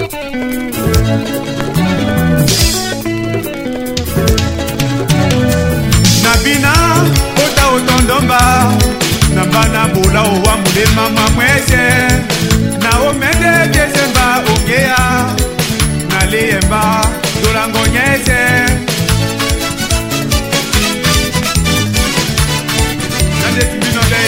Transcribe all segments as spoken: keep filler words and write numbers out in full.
Nabina ota otondomba nambana bula owa mulema mwamwese na omende desemba ongea na liemba dolangonyese nande timbino de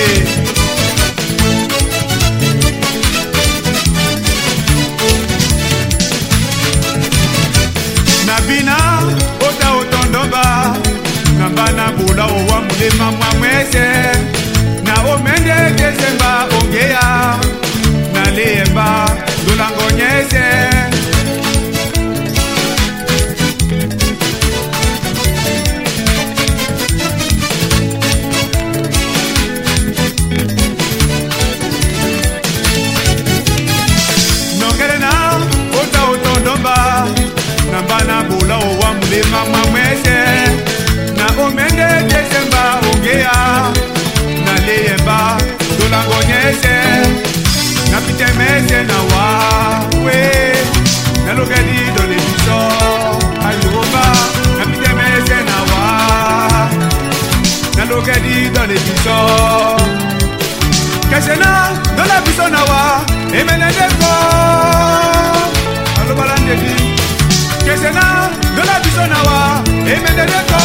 Nabina ota otondomba nambana bula owa mulema mwamwese na omende desemba ongea na liemba dolangonyese Nokerena ota otondomba nambana bula owa mulema mwamwese na omende desemba ongea na liemba dolangonyese na pitemese na wawe na logadi dole biso ayoba na pitemese na wa na logadi dole biso kesena dola biso na wa emenedeko alobalandedi kesena dola biso na wa emenedeko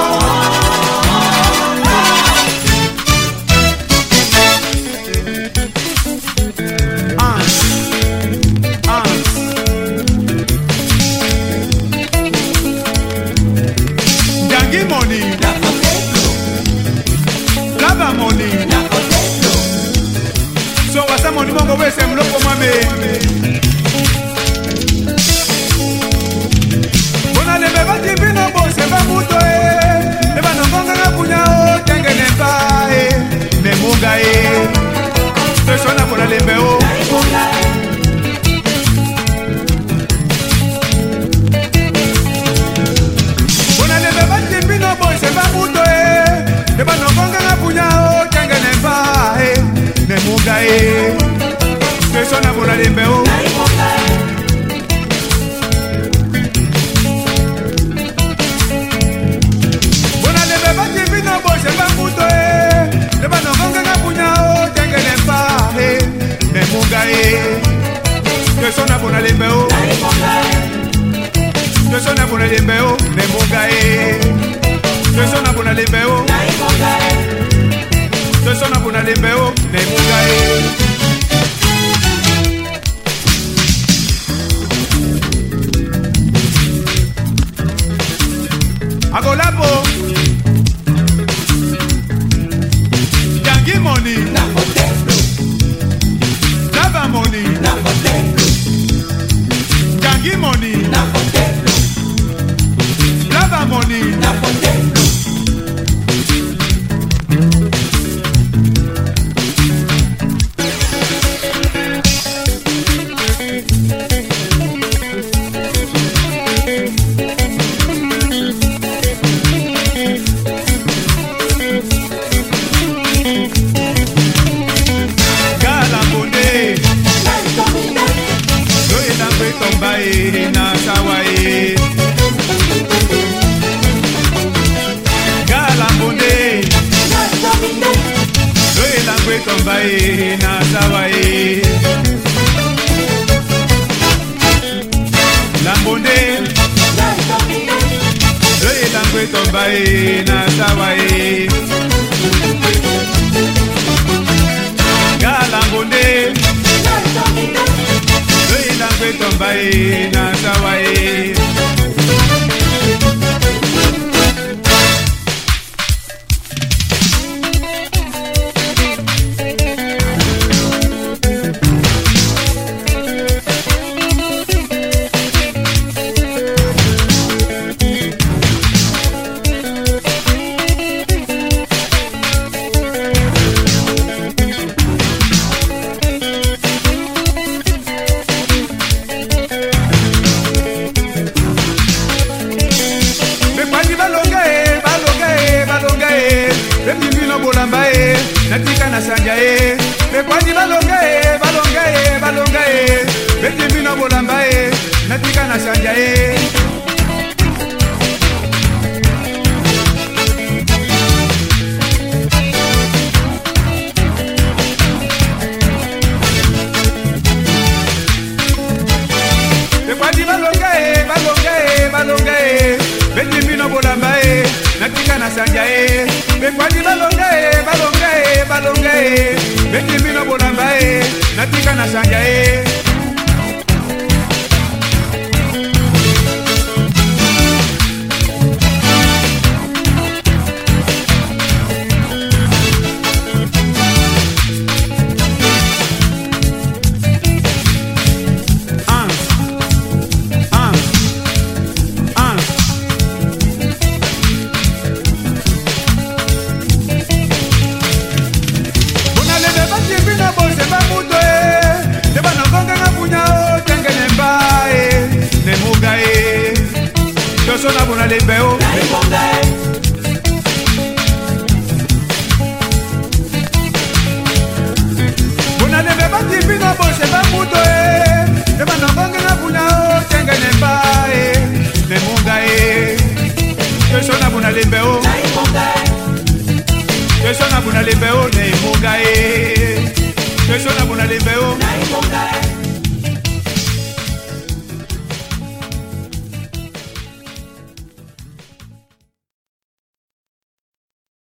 Money, lava money, so what's the money mongo we sem lopo mame. Bona le beba tipino bo se va muto e, eba no monga na punya o tenge nemba e, nemunga e, persona bona le beo. Eba no konga na punya o tenge nemba e nemunga e persona bona lembe o bona lembe bati bino bo se bamuto e eba no konga na punya o tenge nemba e nemunga e persona bona lembe o persona bona lembe o nemunga e persona bona lembe o persona bona lembe o nemunga e agolapo yangi money na hotel lava money na hotel yangi money na hotel lava money na hotel Tombae na sawae Lambonde Loye langwe tombae na sawae Ga lambonde Loye langwe tombae na sawae sanja e bekwani balonga e balonga e balonga e bekimino bolamba e natika na sanja e Sona buna lembeo buna lembe bati bino bose bamuto e de banongonga na buna o tenga nemba e nemunga e sona buna lembeo sona buna lembeo nemunga e sona buna lembeo